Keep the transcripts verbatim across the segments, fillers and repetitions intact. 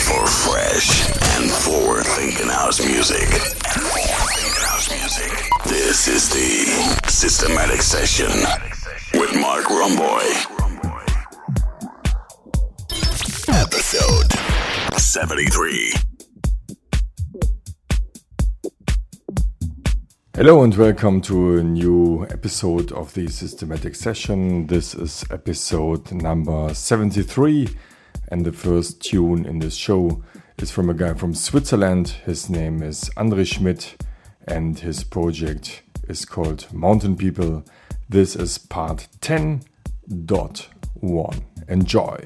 for fresh and forward-thinking house music. And forward-thinking house music. This is the Systematic Session with Mark Romboy. Episode seventy-three. Hello and welcome to a new episode of the Systematic Session. This is episode number seventy-three, and the first tune in this show is from a guy from Switzerland. His name is André Schmidt and his project is called Mountain People. This is part ten point one. Enjoy!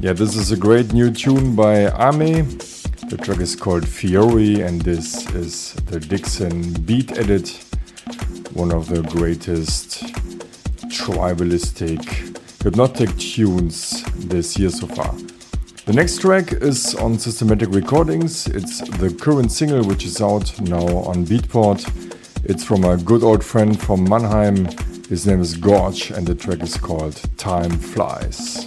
Yeah, this is a great new tune by Ame. The track is called Fiori, and this is the Dixon Beat Edit, one of the greatest tribalistic hypnotic tunes this year so far. The next track is on Systematic Recordings. It's the current single which is out now on Beatport. It's from a good old friend from Mannheim. His name is Gorge, and the track is called Time Flies.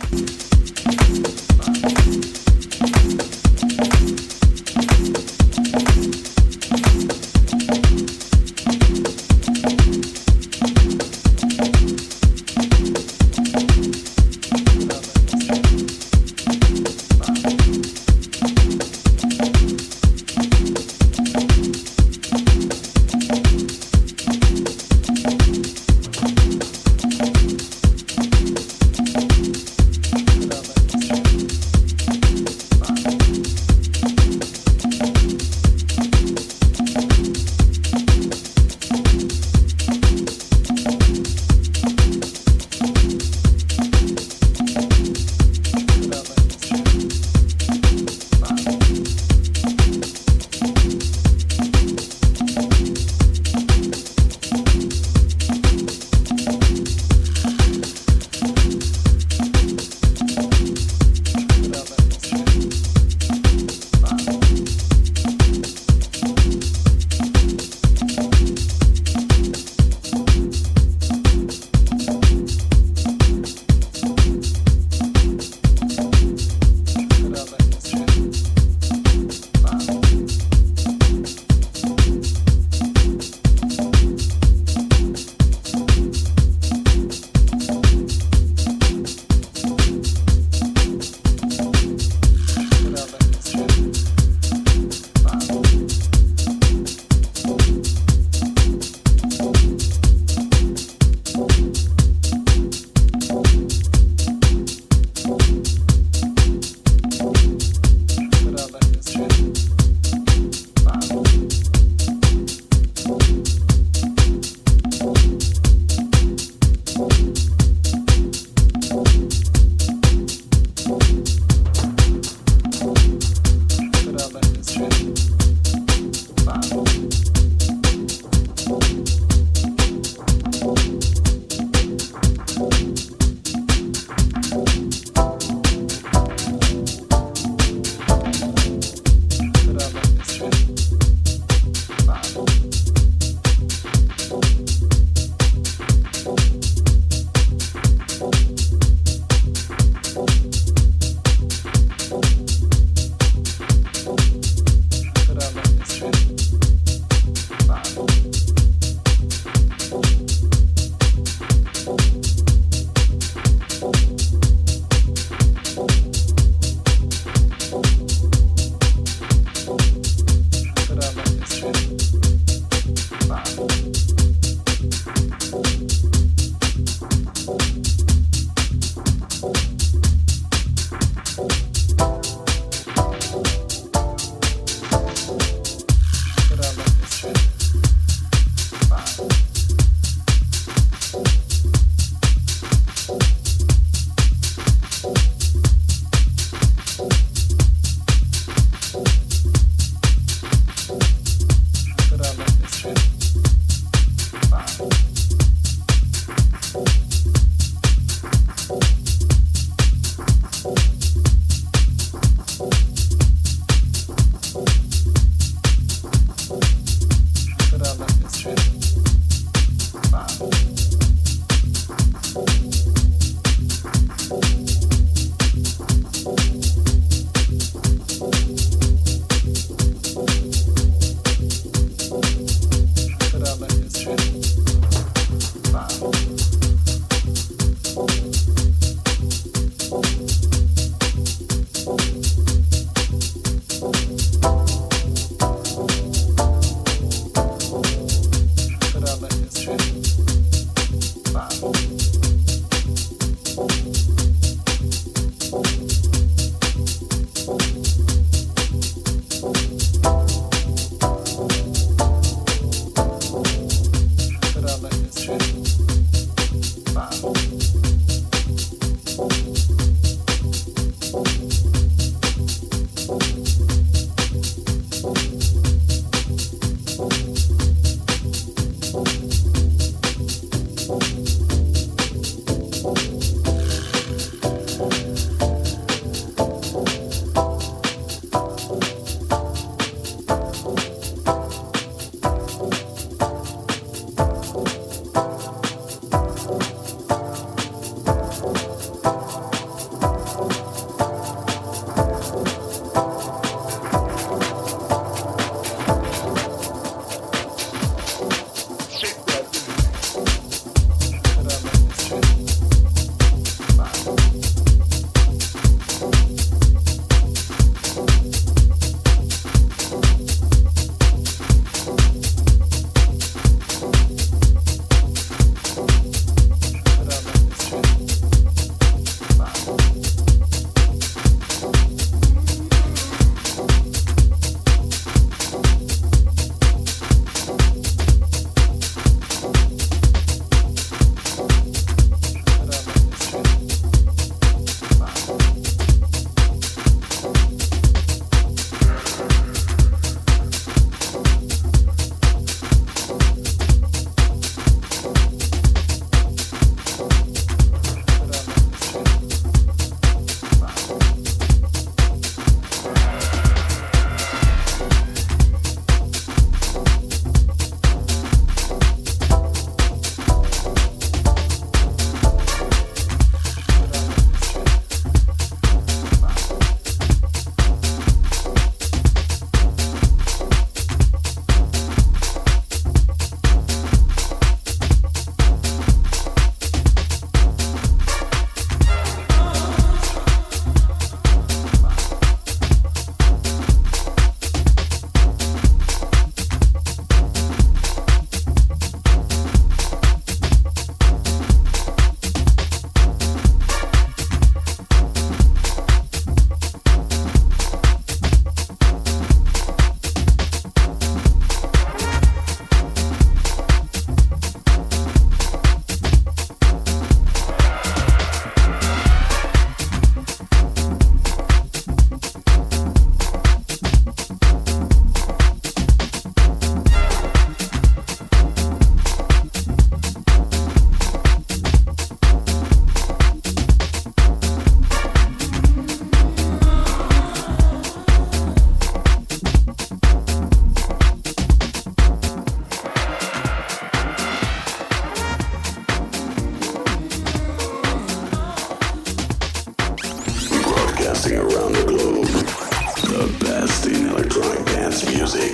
music.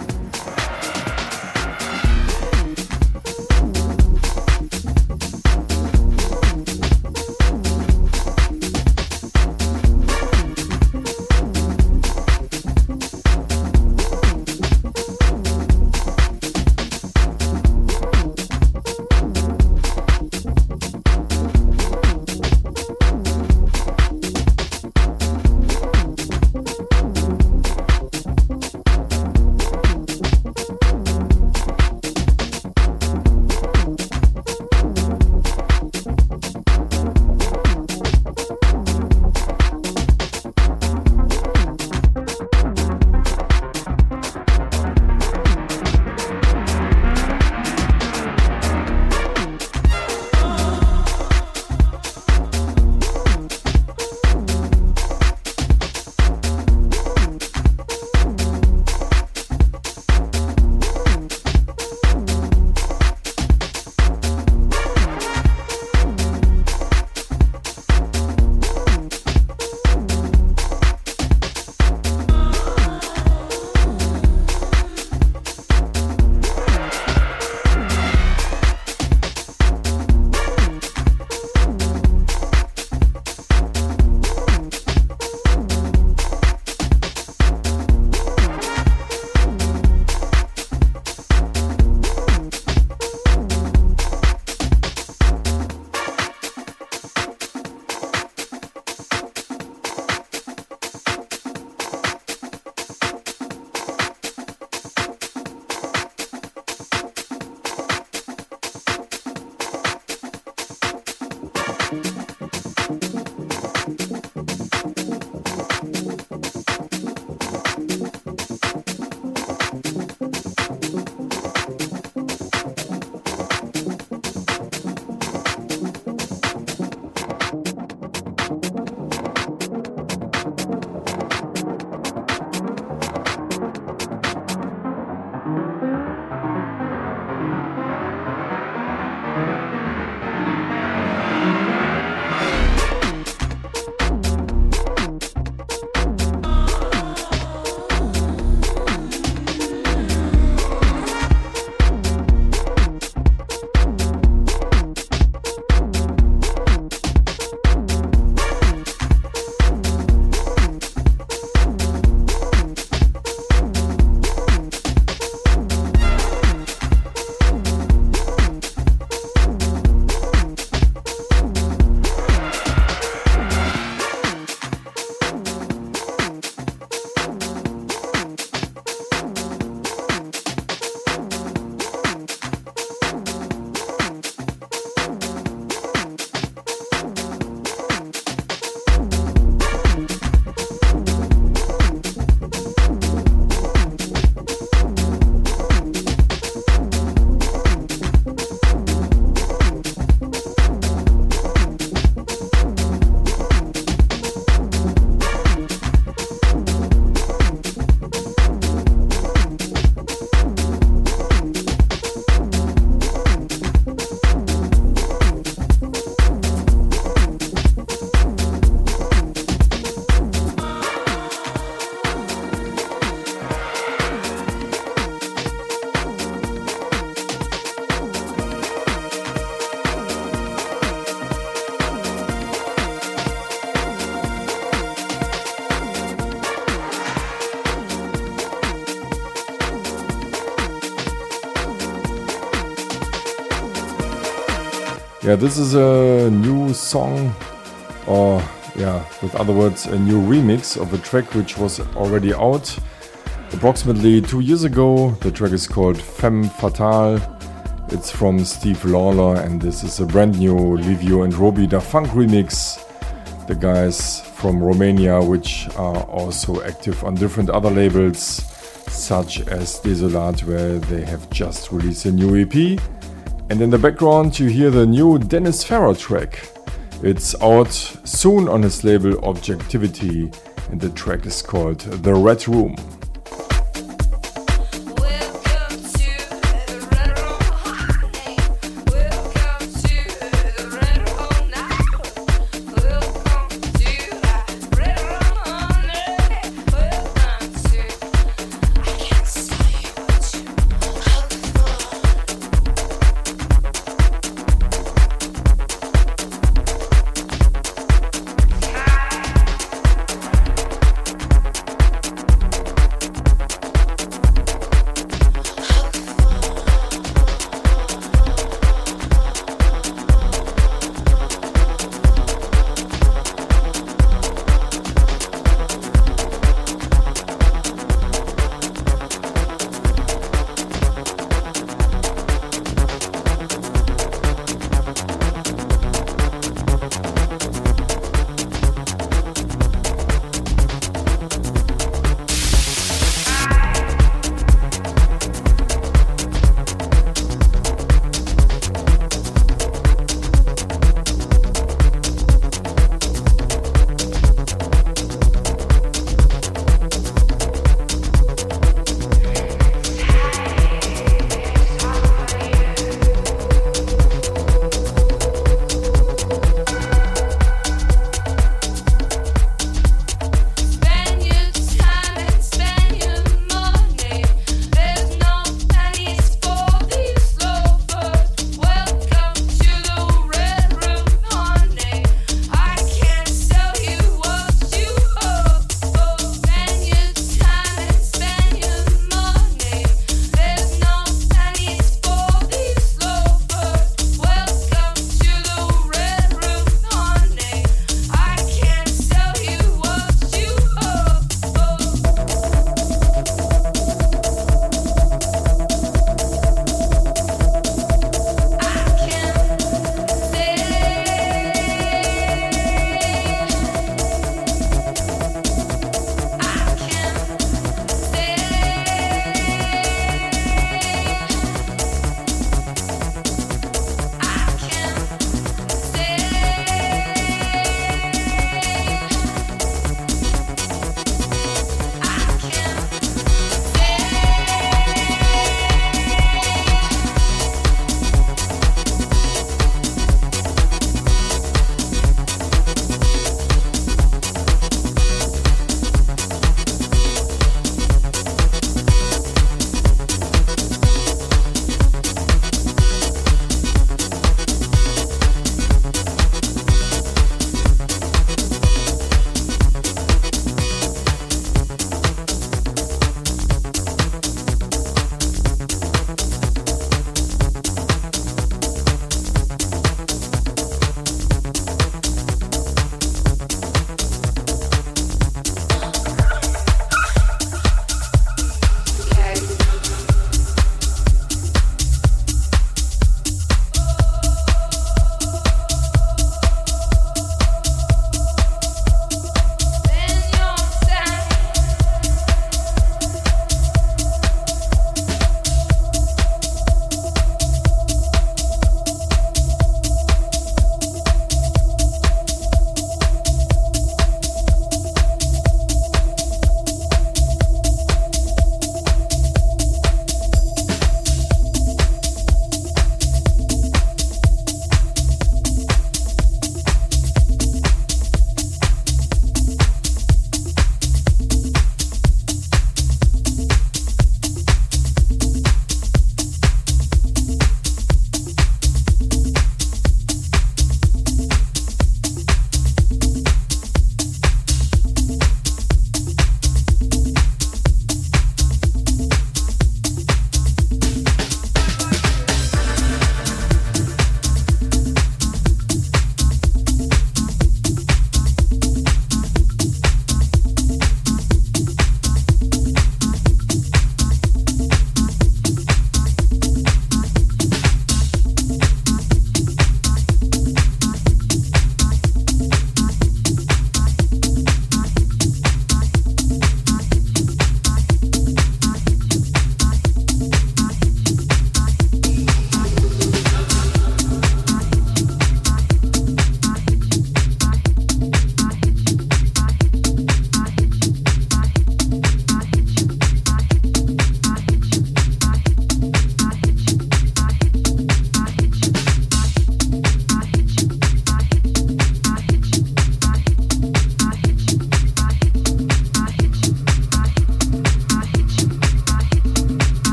Yeah, this is a new song, or yeah, with other words, a new remix of a track which was already out approximately two years ago. The track is called Femme Fatale. It's from Steve Lawler, and this is a brand new Livio and Roby Da Funk remix. The guys from Romania, which are also active on different other labels, such as Desolat, where they have just released a new E P. And in the background you hear the new Dennis Farrer track. It's out soon on his label Objectivity, and the track is called The Red Room. I can't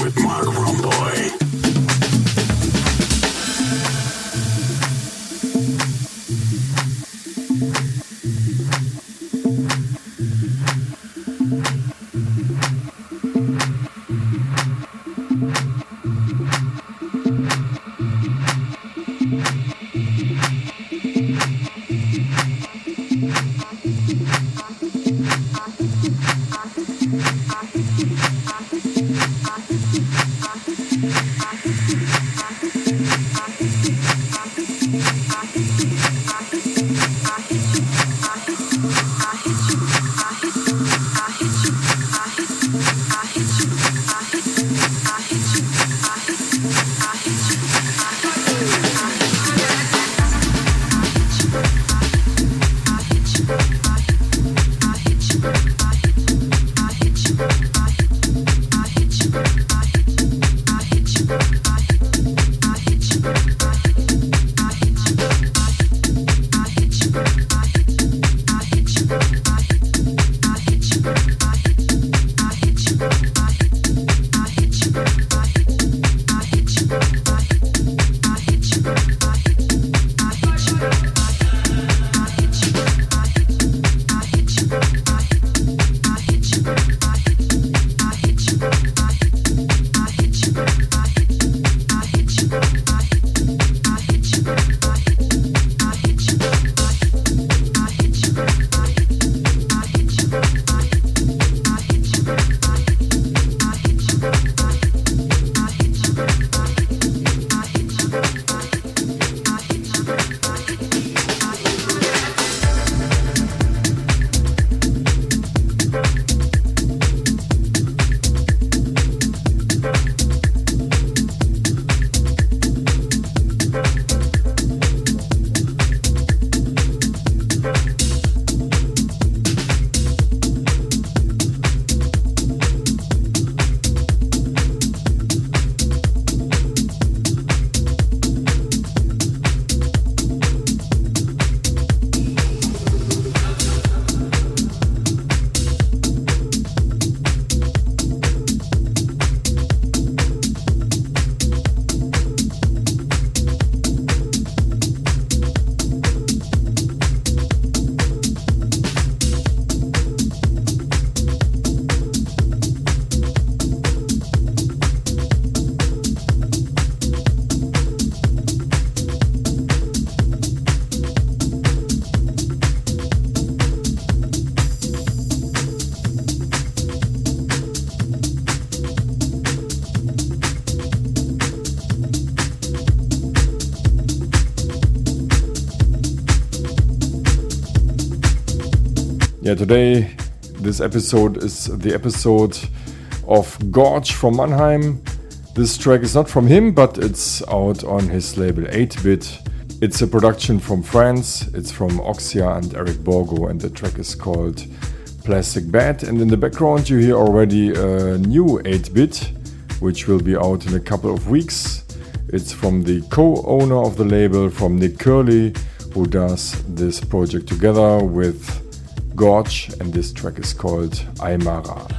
with Mark Romboy. Yeah, today this episode is the episode of Gorge from Mannheim. This track is not from him, but it's out on his label eight bit. It's a production from France. It's from Oxia and Eric Borgo, and the track is called Plastic Bat. And in the background you hear already a new eight bit, which will be out in a couple of weeks. It's from the co-owner of the label, from Nick Curley, who does this project together with Gorge, and this track is called Aymara.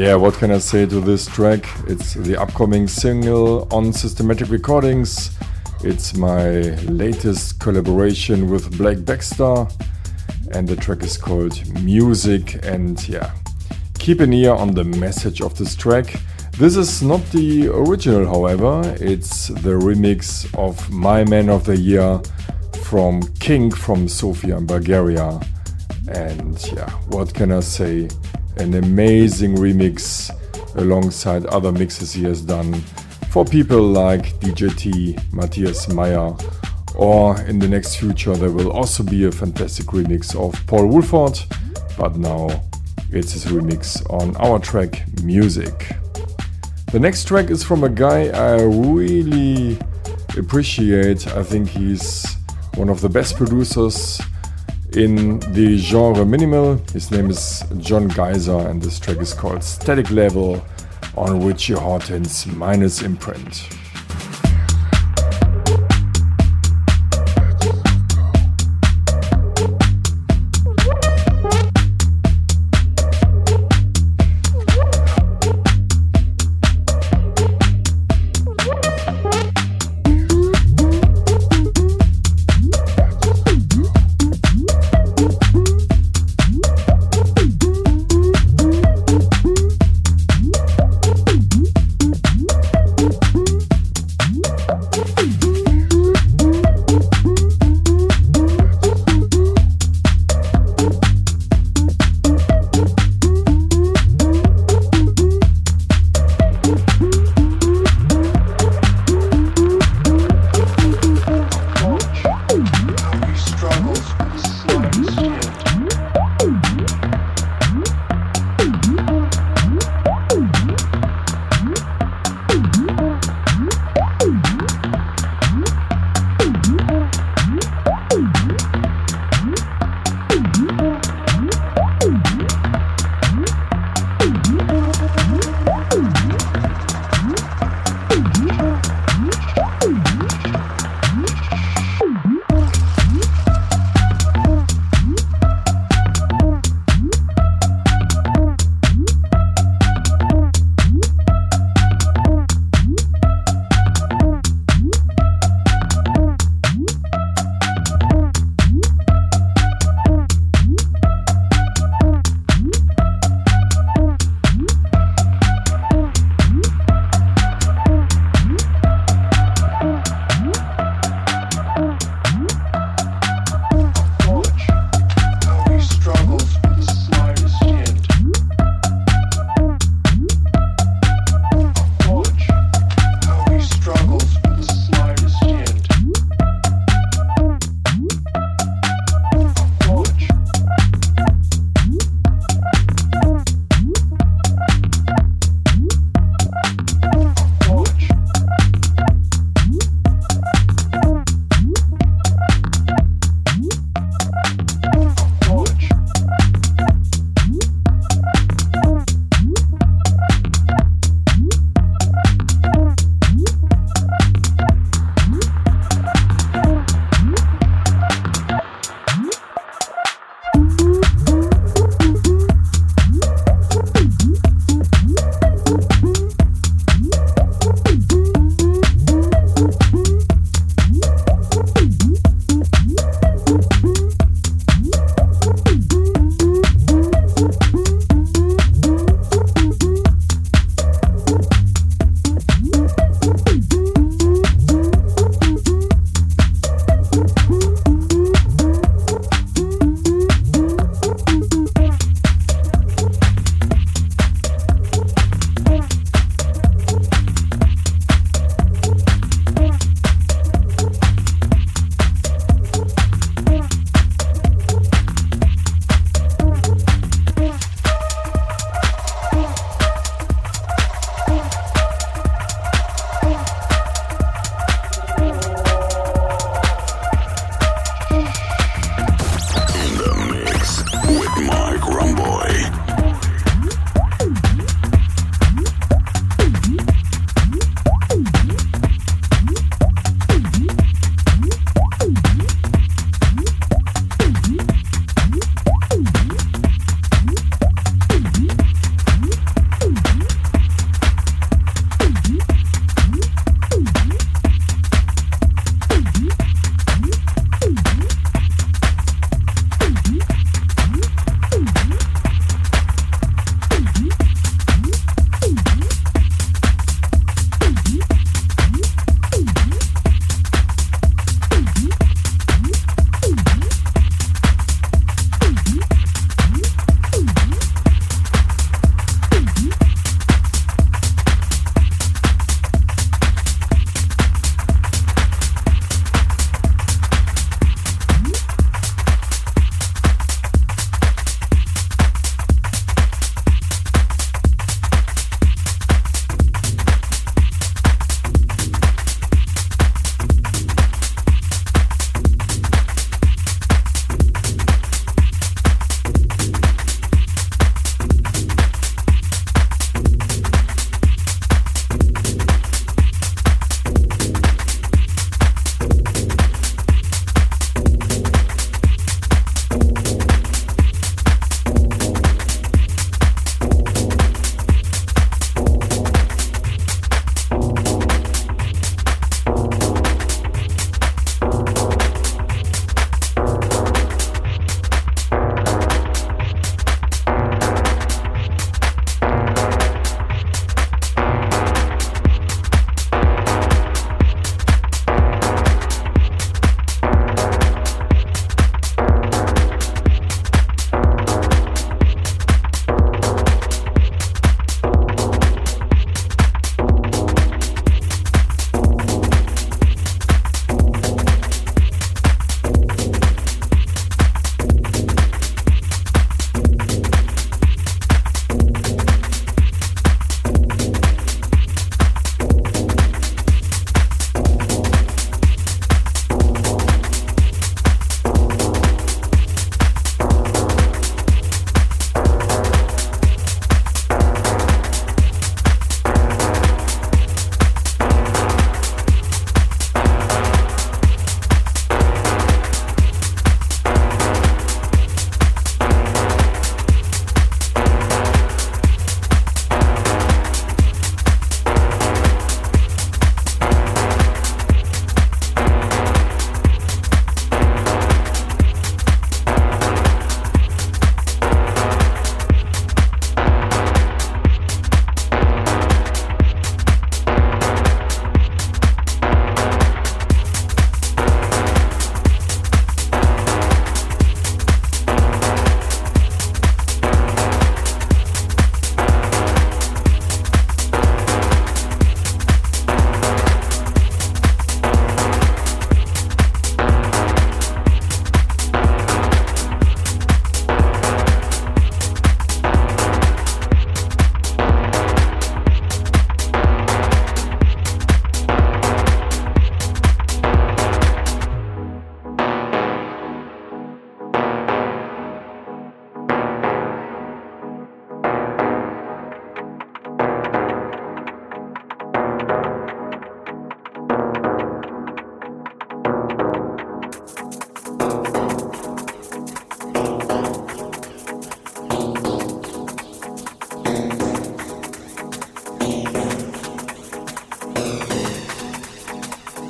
Yeah, what can I say to this track? It's the upcoming single on Systematic Recordings. It's my latest collaboration with Blake Baxter, and the track is called Music. And yeah, keep an ear on the message of this track. This is not the original, however. It's the remix of My Man of the Year from King from Sofia in Bulgaria. And yeah, what can I say? An amazing remix alongside other mixes he has done for people like D J T, Matthias Meyer, or in the next future there will also be a fantastic remix of Paul Woolford, but now it's his remix on our track Music. The next track is from a guy I really appreciate. I think he's one of the best producers in the genre minimal. His name is John Geyser, and this track is called Static Level on Richie Hawtin's Minus Imprint.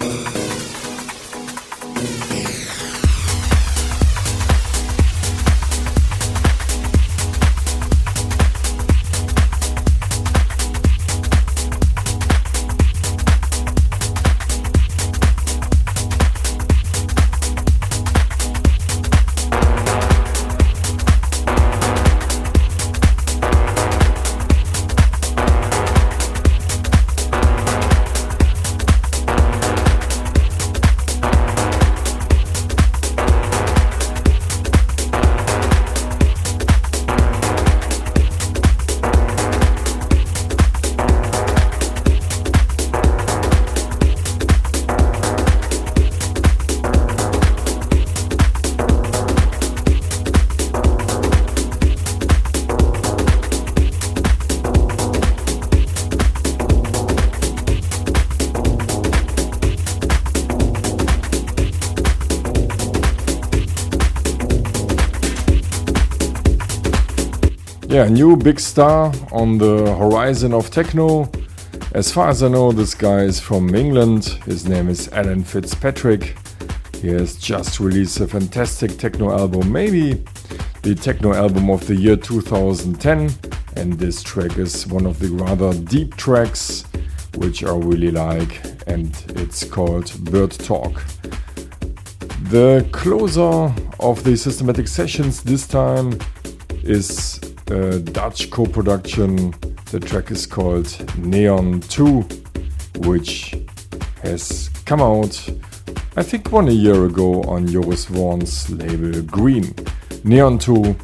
Yeah, new big star on the horizon of techno. As far as I know, this guy is from England. His name is Alan Fitzpatrick. He has just released a fantastic techno album, maybe the techno album of the year two thousand ten. And this track is one of the rather deep tracks, which I really like, and it's called Bird Talk. The closer of the Systematic Sessions this time is a Dutch co-production. The track is called Neon two, which has come out, I think, one a year ago on Joris Voorn's label Green. Neon two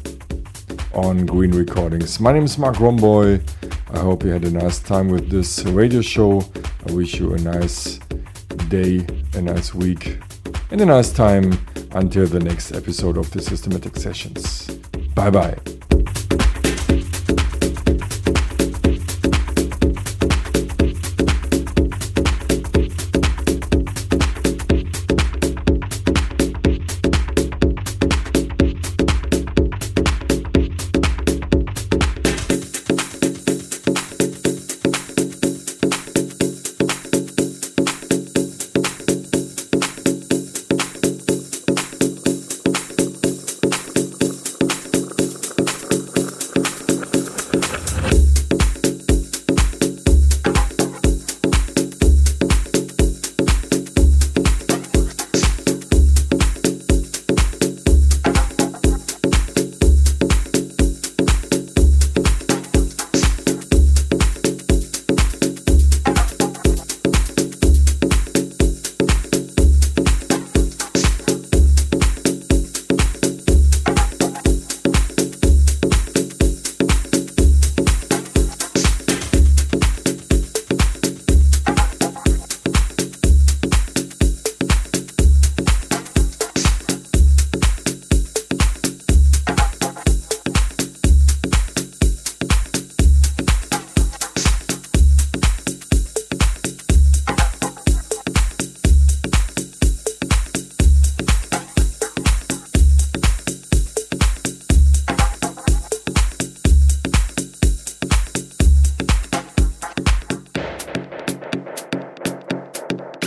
on Green Recordings. My name is Mark Romboy. I hope you had a nice time with this radio show. I wish you a nice day, a nice week, and a nice time until the next episode of the Systematic Sessions. Bye bye.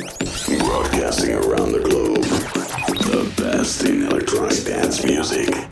Broadcasting around the globe, the best in electronic dance music.